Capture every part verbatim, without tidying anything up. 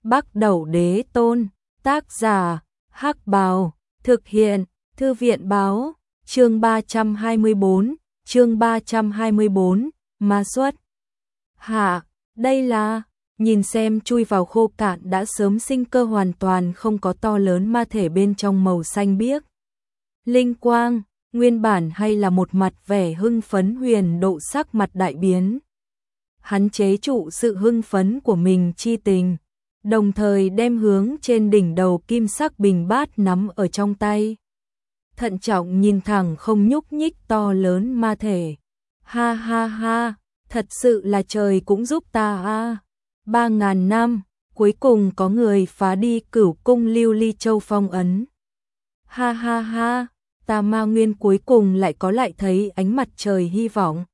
Bắc Đẩu Đế Tôn, tác giả, Hắc Bào, thực hiện, Thư viện báo, chương ba trăm hai mươi bốn, chương ba trăm hai mươi bốn, ma xuất. Hạ, đây là, nhìn xem chui vào khô cạn đã sớm sinh cơ hoàn toàn không có to lớn ma thể bên trong màu xanh biếc. Linh quang, nguyên bản hay là một mặt vẻ hưng phấn Huyền Độ sắc mặt đại biến. Hắn chế trụ sự hưng phấn của mình chi tình, đồng thời đem hướng trên đỉnh đầu kim sắc bình bát nắm ở trong tay. Thận trọng nhìn thẳng không nhúc nhích to lớn ma thể. Ha ha ha, thật sự là trời cũng giúp ta a. Ba ngàn năm, cuối cùng có người phá đi Cửu Cung Lưu Ly Châu phong ấn. Ha ha ha, ta Ma Nguyên cuối cùng lại có lại thấy ánh mặt trời hy vọng.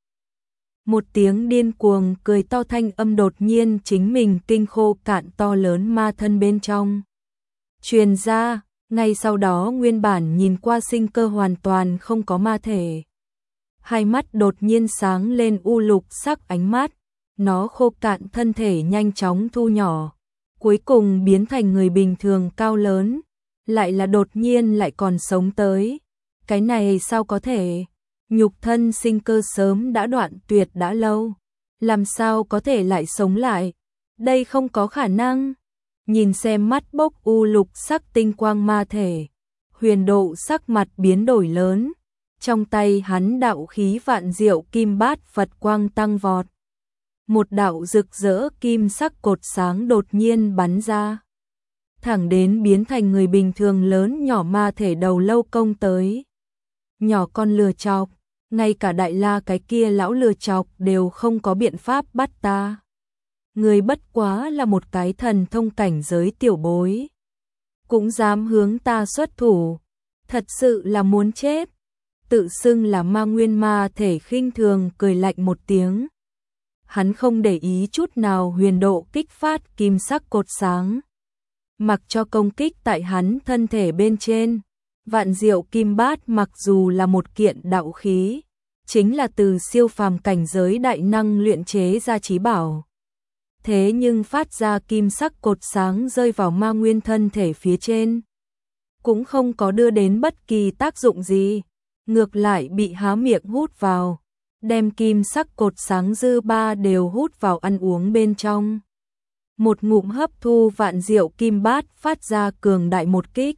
Một tiếng điên cuồng cười to thanh âm đột nhiên chính mình kinh khô cạn to lớn ma thân bên trong truyền ra, ngay sau đó nguyên bản nhìn qua sinh cơ hoàn toàn không có ma thể. Hai mắt đột nhiên sáng lên u lục sắc ánh mắt, nó khô cạn thân thể nhanh chóng thu nhỏ, cuối cùng biến thành người bình thường cao lớn, lại là đột nhiên lại còn sống tới. Cái này sao có thể? Nhục thân sinh cơ sớm đã đoạn tuyệt đã lâu, làm sao có thể lại sống lại? Đây không có khả năng. Nhìn xem mắt bốc u lục sắc tinh quang ma thể, Huyền Độ sắc mặt biến đổi lớn, trong tay hắn đạo khí vạn diệu kim bát Phật quang tăng vọt. Một đạo rực rỡ kim sắc cột sáng đột nhiên bắn ra, thẳng đến biến thành người bình thường lớn nhỏ ma thể đầu lâu công tới. Nhỏ con lừa chọc, ngay cả Đại La cái kia lão lừa chọc đều không có biện pháp bắt ta. Người bất quá là một cái thần thông cảnh giới tiểu bối, cũng dám hướng ta xuất thủ, thật sự là muốn chết. Tự xưng là Ma Nguyên ma thể khinh thường cười lạnh một tiếng. Hắn không để ý chút nào Huyền Độ kích phát kim sắc cột sáng, mặc cho công kích tại hắn thân thể bên trên. Vạn diệu kim bát mặc dù là một kiện đạo khí, chính là từ siêu phàm cảnh giới đại năng luyện chế ra chí bảo. Thế nhưng phát ra kim sắc cột sáng rơi vào Ma Nguyên thân thể phía trên, cũng không có đưa đến bất kỳ tác dụng gì, ngược lại bị há miệng hút vào, đem kim sắc cột sáng dư ba đều hút vào ăn uống bên trong. Một ngụm hấp thu vạn diệu kim bát phát ra cường đại một kích.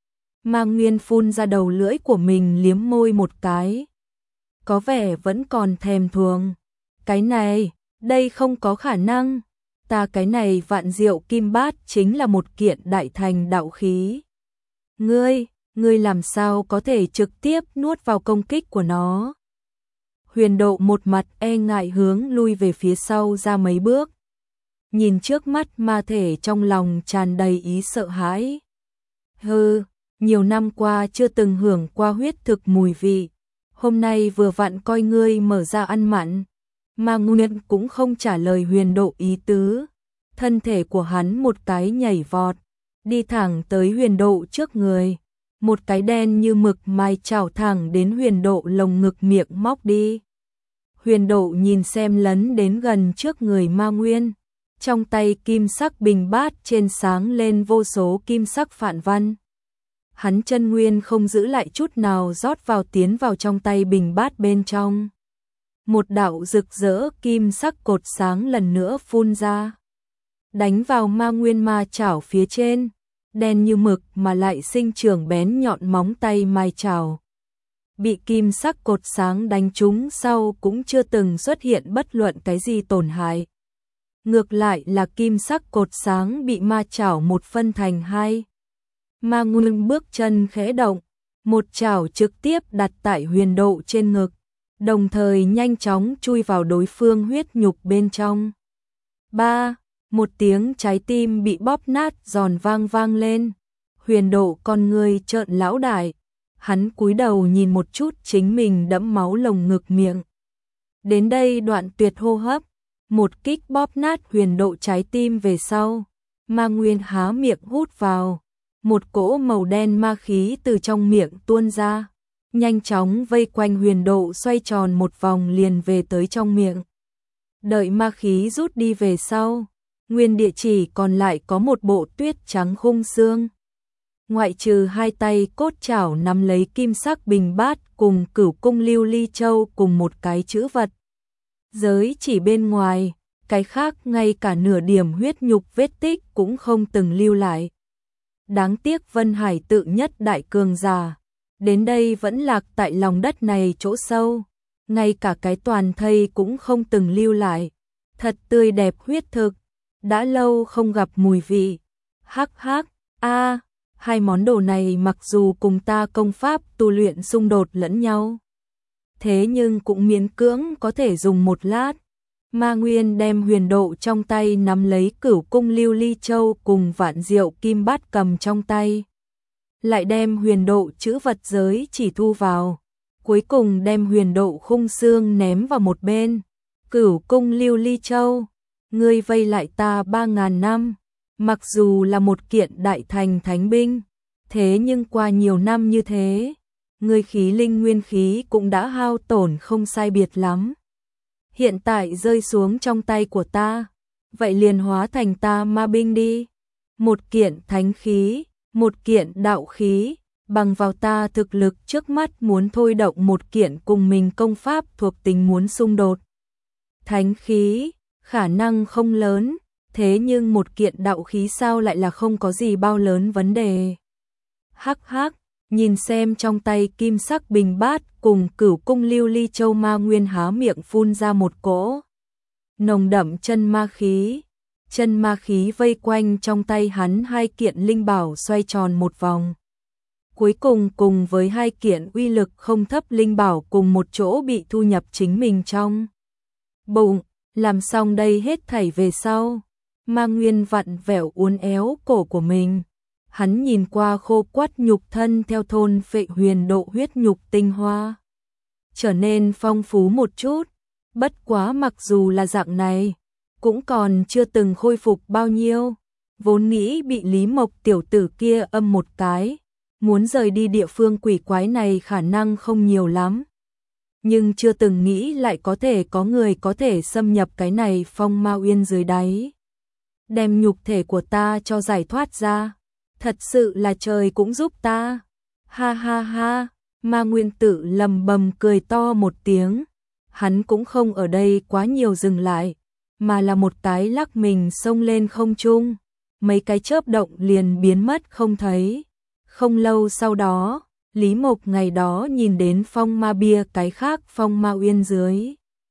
Ma Nguyên phun ra đầu lưỡi của mình liếm môi một cái, có vẻ vẫn còn thèm thuồng. Cái này, đây không có khả năng. Ta cái này vạn diệu kim bát chính là một kiện đại thành đạo khí. Ngươi, ngươi làm sao có thể trực tiếp nuốt vào công kích của nó? Huyền Độ một mặt e ngại hướng lui về phía sau ra mấy bước. Nhìn trước mắt ma thể trong lòng tràn đầy ý sợ hãi. Hừ, nhiều năm qua chưa từng hưởng qua huyết thực mùi vị, hôm nay vừa vặn coi ngươi mở ra ăn mặn. Ma Nguyên cũng không trả lời Huyền Độ ý tứ, thân thể của hắn một cái nhảy vọt, đi thẳng tới Huyền Độ trước người, một cái đen như mực mai chảo thẳng đến Huyền Độ lồng ngực miệng móc đi. Huyền Độ nhìn xem lấn đến gần trước người Ma Nguyên, trong tay kim sắc bình bát trên sáng lên vô số kim sắc phản văn. Hắn chân nguyên không giữ lại chút nào rót vào tiến vào trong tay bình bát bên trong. Một đạo rực rỡ kim sắc cột sáng lần nữa phun ra, đánh vào Ma Nguyên ma chảo phía trên, đen như mực mà lại sinh trưởng bén nhọn móng tay mai chảo. Bị kim sắc cột sáng đánh trúng sau cũng chưa từng xuất hiện bất luận cái gì tổn hại. Ngược lại là kim sắc cột sáng bị ma chảo một phân thành hai. Ma Nguyên bước chân khẽ động, một chảo trực tiếp đặt tại Huyền Độ trên ngực, đồng thời nhanh chóng chui vào đối phương huyết nhục bên trong. Ba, một tiếng trái tim bị bóp nát giòn vang vang lên. Huyền Độ con người trợn lão đại, hắn cúi đầu nhìn một chút chính mình đẫm máu lồng ngực miệng. Đến đây đoạn tuyệt hô hấp, một kích bóp nát Huyền Độ trái tim về sau, Ma Nguyên há miệng hút vào, một cỗ màu đen ma khí từ trong miệng tuôn ra, nhanh chóng vây quanh Huyền Độ xoay tròn một vòng liền về tới trong miệng. Đợi ma khí rút đi về sau, nguyên địa chỉ còn lại có một bộ tuyết trắng khung xương. Ngoại trừ hai tay cốt chảo nắm lấy kim sắc bình bát cùng cửu cung lưu ly châu cùng một cái chữ vật. Giới chỉ bên ngoài, cái khác ngay cả nửa điểm huyết nhục vết tích cũng không từng lưu lại. Đáng tiếc Vân Hải tự nhất đại cường giả, đến đây vẫn lạc tại lòng đất này chỗ sâu, ngay cả cái toàn thây cũng không từng lưu lại. Thật tươi đẹp huyết thực, đã lâu không gặp mùi vị. Hắc hắc, a, hai món đồ này mặc dù cùng ta công pháp tu luyện xung đột lẫn nhau, thế nhưng cũng miễn cưỡng có thể dùng một lát. Ma Nguyên đem huyền độ trong tay nắm lấy cửu cung lưu ly châu cùng vạn diệu kim bát cầm trong tay. Lại đem huyền độ chữ vật giới chỉ thu vào. Cuối cùng đem huyền độ khung xương ném vào một bên. Cửu cung lưu ly châu, ngươi vây lại ta ba ngàn năm. Mặc dù là một kiện đại thành thánh binh, thế nhưng qua nhiều năm như thế, ngươi khí linh nguyên khí cũng đã hao tổn không sai biệt lắm. Hiện tại rơi xuống trong tay của ta, vậy liền hóa thành ta ma binh đi. Một kiện thánh khí, một kiện đạo khí, bằng vào ta thực lực trước mắt muốn thôi động một kiện cùng mình công pháp thuộc tính muốn xung đột. Thánh khí, khả năng không lớn, thế nhưng một kiện đạo khí sao lại là không có gì bao lớn vấn đề. Hắc hắc, nhìn xem trong tay kim sắc bình bát cùng cửu cung lưu ly châu, Ma Nguyên há miệng phun ra một cỗ nồng đậm chân ma khí. Chân ma khí vây quanh trong tay hắn hai kiện linh bảo xoay tròn một vòng. Cuối cùng cùng với hai kiện uy lực không thấp linh bảo cùng một chỗ bị thu nhập chính mình trong bụng. Làm xong đây hết thảy về sau, Ma Nguyên vặn vẹo uốn éo cổ của mình. Hắn nhìn qua khô quắt nhục thân theo thôn phệ huyền độ huyết nhục tinh hoa, trở nên phong phú một chút. Bất quá mặc dù là dạng này, cũng còn chưa từng khôi phục bao nhiêu. Vốn nghĩ bị Lý Mộc tiểu tử kia âm một cái, muốn rời đi địa phương quỷ quái này khả năng không nhiều lắm. Nhưng chưa từng nghĩ lại có thể có người có thể xâm nhập cái này phong ma uyên dưới đáy, đem nhục thể của ta cho giải thoát ra. Thật sự là trời cũng giúp ta. Ha ha ha, Ma Nguyên tự lầm bầm cười to một tiếng. Hắn cũng không ở đây quá nhiều dừng lại, mà là một cái lắc mình xông lên không trung. Mấy cái chớp động liền biến mất không thấy. Không lâu sau đó, Lý Mộc ngày đó nhìn đến phong ma bia cái khác phong ma uyên dưới.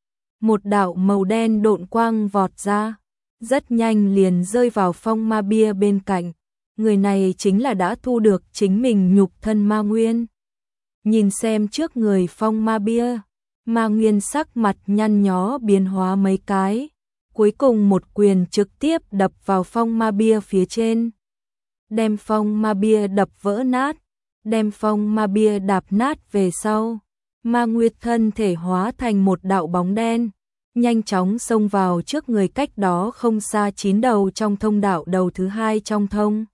Một đạo màu đen độn quang vọt ra, rất nhanh liền rơi vào phong ma bia bên cạnh. Người này chính là đã thu được chính mình nhục thân Ma Nguyên. Nhìn xem trước người phong ma bia, Ma Nguyên sắc mặt nhăn nhó biến hóa mấy cái. Cuối cùng một quyền trực tiếp đập vào phong ma bia phía trên. Đem phong ma bia đập vỡ nát, đem phong ma bia đạp nát về sau. Ma Nguyên thân thể hóa thành một đạo bóng đen, nhanh chóng xông vào trước người cách đó không xa chín đầu trong thông đạo đầu thứ hai trong thông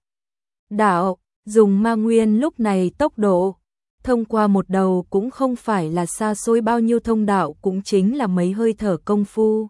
đạo. Dùng Ma Nguyên lúc này tốc độ, thông qua một đầu cũng không phải là xa xôi bao nhiêu thông đạo, cũng chính là mấy hơi thở công phu.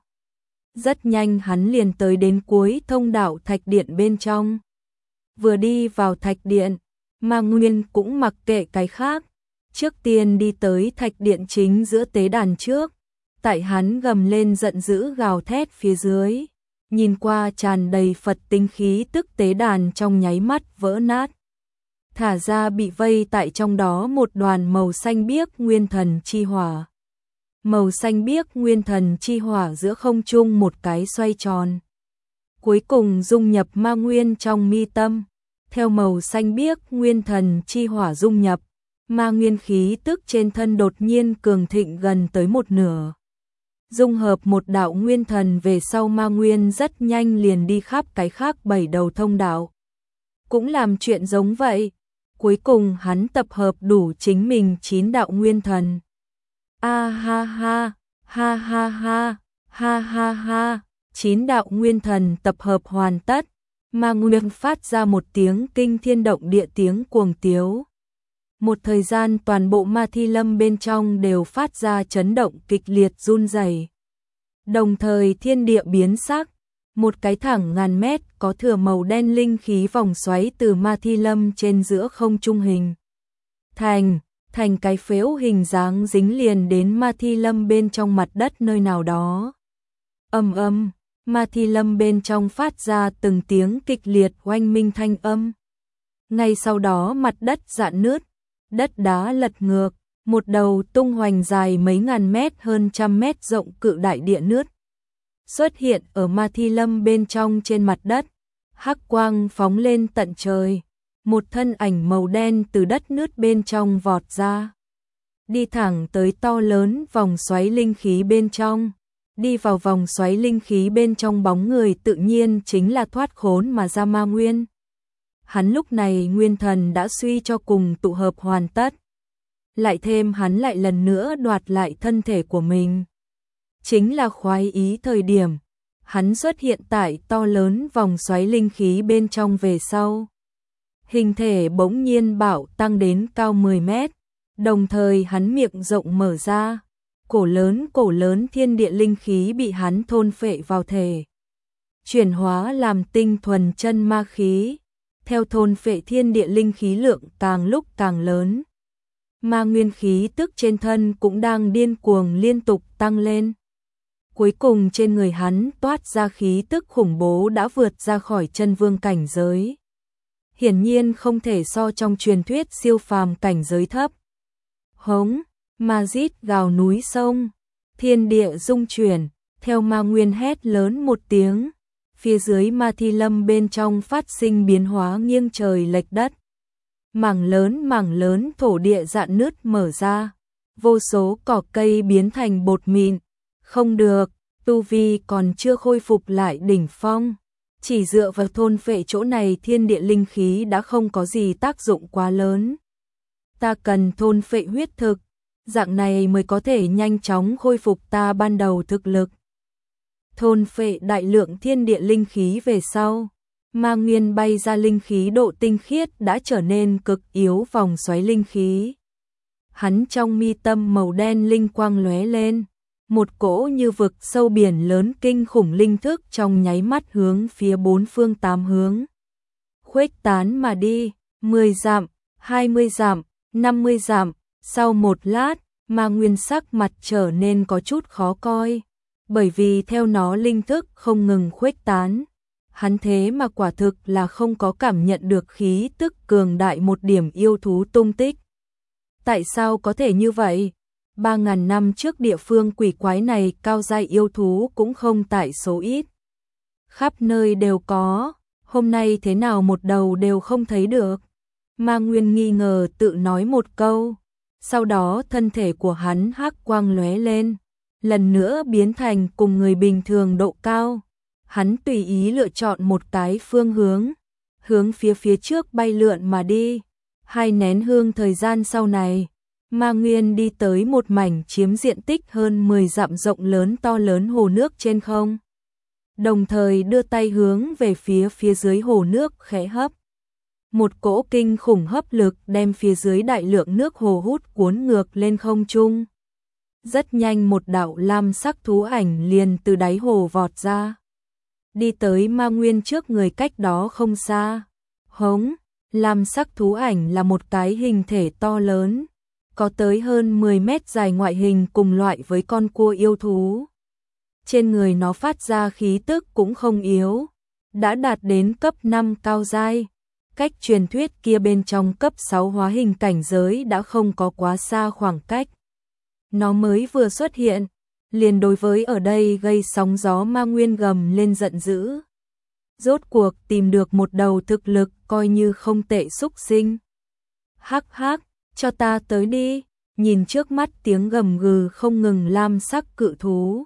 Rất nhanh hắn liền tới đến cuối thông đạo thạch điện bên trong. Vừa đi vào thạch điện, Ma Nguyên cũng mặc kệ cái khác, trước tiên đi tới thạch điện chính giữa tế đàn trước. Tại hắn gầm lên giận dữ gào thét phía dưới, nhìn qua tràn đầy Phật tinh khí tức tế đàn trong nháy mắt vỡ nát. Thả ra bị vây tại trong đó một đoàn màu xanh biếc nguyên thần chi hỏa. Màu xanh biếc nguyên thần chi hỏa giữa không trung một cái xoay tròn, cuối cùng dung nhập Ma Nguyên trong mi tâm. Theo màu xanh biếc nguyên thần chi hỏa dung nhập, Ma Nguyên khí tức trên thân đột nhiên cường thịnh gần tới một nửa. Dung hợp một đạo nguyên thần về sau, Ma Nguyên rất nhanh liền đi khắp cái khác bảy đầu thông đạo, cũng làm chuyện giống vậy. Cuối cùng hắn tập hợp đủ chính mình chín đạo nguyên thần. A ha ha, ha ha ha, ha ha ha, chín đạo nguyên thần tập hợp hoàn tất. Ma Nguyên phát ra một tiếng kinh thiên động địa tiếng cuồng tiếu. Một thời gian toàn bộ Ma Thi Lâm bên trong đều phát ra chấn động kịch liệt run rẩy. Đồng thời thiên địa biến sắc, Một cái thẳng ngàn mét có thừa màu đen linh khí vòng xoáy từ Ma Thi Lâm trên giữa không trung hình. Thành, thành cái phễu hình dáng dính liền đến Ma Thi Lâm bên trong mặt đất nơi nào đó. Ầm ầm, Ma Thi Lâm bên trong phát ra từng tiếng kịch liệt oanh minh thanh âm. Ngay sau đó mặt đất rạn nứt, đất đá lật ngược, một đầu tung hoành dài mấy ngàn mét hơn trăm mét rộng cự đại địa nứt xuất hiện ở Ma Thi Lâm bên trong trên mặt đất, hắc quang phóng lên tận trời, một thân ảnh màu đen từ đất nứt bên trong vọt ra, đi thẳng tới to lớn vòng xoáy linh khí bên trong, đi vào vòng xoáy linh khí bên trong bóng người tự nhiên chính là thoát khốn mà ra Ma Nguyên. Hắn lúc này nguyên thần đã suy cho cùng tụ hợp hoàn tất, lại thêm hắn lại lần nữa đoạt lại thân thể của mình. Chính là khoái ý thời điểm, hắn xuất hiện tại to lớn vòng xoáy linh khí bên trong về sau. Hình thể bỗng nhiên bạo tăng đến cao mười mét, đồng thời hắn miệng rộng mở ra, cổ lớn cổ lớn thiên địa linh khí bị hắn thôn phệ vào thể. Chuyển hóa làm tinh thuần chân ma khí, theo thôn phệ thiên địa linh khí lượng càng lúc càng lớn. Ma nguyên khí tức trên thân cũng đang điên cuồng liên tục tăng lên. Cuối cùng trên người hắn toát ra khí tức khủng bố đã vượt ra khỏi chân vương cảnh giới. Hiển nhiên không thể so trong truyền thuyết siêu phàm cảnh giới thấp. Hống, ma rít gào núi sông, thiên địa rung chuyển, theo ma nguyên hét lớn một tiếng. Phía dưới Ma Thi Lâm bên trong phát sinh biến hóa nghiêng trời lệch đất. Mảng lớn mảng lớn thổ địa rạn nứt mở ra, vô số cỏ cây biến thành bột mịn. Không được, tu vi còn chưa khôi phục lại đỉnh phong. Chỉ dựa vào thôn phệ chỗ này thiên địa linh khí đã không có gì tác dụng quá lớn. Ta cần thôn phệ huyết thực, dạng này mới có thể nhanh chóng khôi phục ta ban đầu thực lực. Thôn phệ đại lượng thiên địa linh khí về sau, ma nguyên bay ra linh khí độ tinh khiết đã trở nên cực yếu vòng xoáy linh khí. Hắn trong mi tâm màu đen linh quang lóe lên, một cỗ như vực sâu biển lớn kinh khủng linh thức trong nháy mắt hướng phía bốn phương tám hướng. Khuếch tán mà đi, mười dặm, hai mươi dặm, năm mươi dặm, sau một lát, ma nguyên sắc mặt trở nên có chút khó coi. Bởi vì theo nó linh thức không ngừng khuếch tán, hắn thế mà quả thực là không có cảm nhận được khí tức cường đại một điểm yêu thú tung tích. Tại sao có thể như vậy? Ba ngàn năm trước địa phương quỷ quái này cao giai yêu thú cũng không tại số ít. Khắp nơi đều có, hôm nay thế nào một đầu đều không thấy được. Ma Nguyên nghi ngờ tự nói một câu, sau đó thân thể của hắn hắc quang lóe lên. Lần nữa biến thành cùng người bình thường độ cao. Hắn tùy ý lựa chọn một cái phương hướng, hướng phía phía trước bay lượn mà đi. Hai nén hương thời gian sau này, Ma Nguyên đi tới một mảnh chiếm diện tích hơn mười dặm rộng lớn to lớn hồ nước trên không. Đồng thời đưa tay hướng về phía phía dưới hồ nước khẽ hấp. Một cỗ kinh khủng hấp lực đem phía dưới đại lượng nước hồ hút cuốn ngược lên không trung. Rất nhanh một đạo lam sắc thú ảnh liền từ đáy hồ vọt ra. Đi tới Ma Nguyên trước người cách đó không xa. Hống, lam sắc thú ảnh là một cái hình thể to lớn, có tới hơn mười mét dài ngoại hình cùng loại với con cua yêu thú. Trên người nó phát ra khí tức cũng không yếu, đã đạt đến cấp năm cao giai. Cách truyền thuyết kia bên trong cấp sáu hóa hình cảnh giới đã không có quá xa khoảng cách. Nó mới vừa xuất hiện, liền đối với ở đây gây sóng gió Ma Nguyên gầm lên giận dữ. Rốt cuộc tìm được một đầu thực lực coi như không tệ xúc sinh. Hắc hắc, cho ta tới đi, nhìn trước mắt tiếng gầm gừ không ngừng lam sắc cự thú.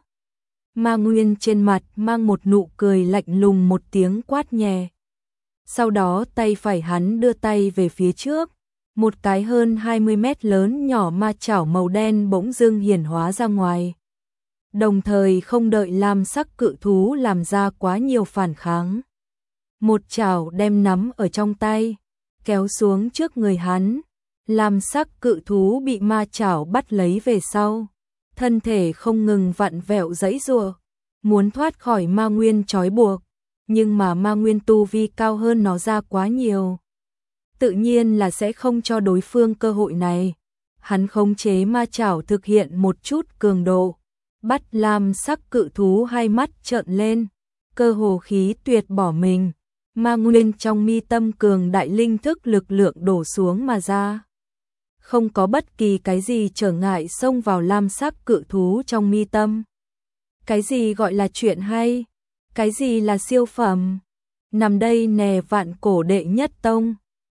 Ma Nguyên trên mặt mang một nụ cười lạnh lùng một tiếng quát nhẹ. Sau đó tay phải hắn đưa tay về phía trước. Một cái hơn hai mươi mét lớn nhỏ ma chảo màu đen bỗng dưng hiển hóa ra ngoài. Đồng thời không đợi lam sắc cự thú làm ra quá nhiều phản kháng. Một chảo đem nắm ở trong tay, kéo xuống trước người hắn. Lam sắc cự thú bị ma chảo bắt lấy về sau. Thân thể không ngừng vặn vẹo giãy giụa. muốn thoát khỏi ma nguyên trói buộc, nhưng mà ma nguyên tu vi cao hơn nó ra quá nhiều. Tự nhiên là sẽ không cho đối phương cơ hội này. Hắn khống chế ma chảo thực hiện một chút cường độ, bắt lam sắc cự thú hai mắt trợn lên, cơ hồ khí tuyệt bỏ mình. Ma nguyên trong mi tâm cường đại linh thức lực lượng đổ xuống mà ra. Không có bất kỳ cái gì trở ngại xông vào lam sắc cự thú trong mi tâm. Cái gì gọi là chuyện hay? Cái gì là siêu phẩm? Nằm đây nè vạn cổ đệ nhất tông.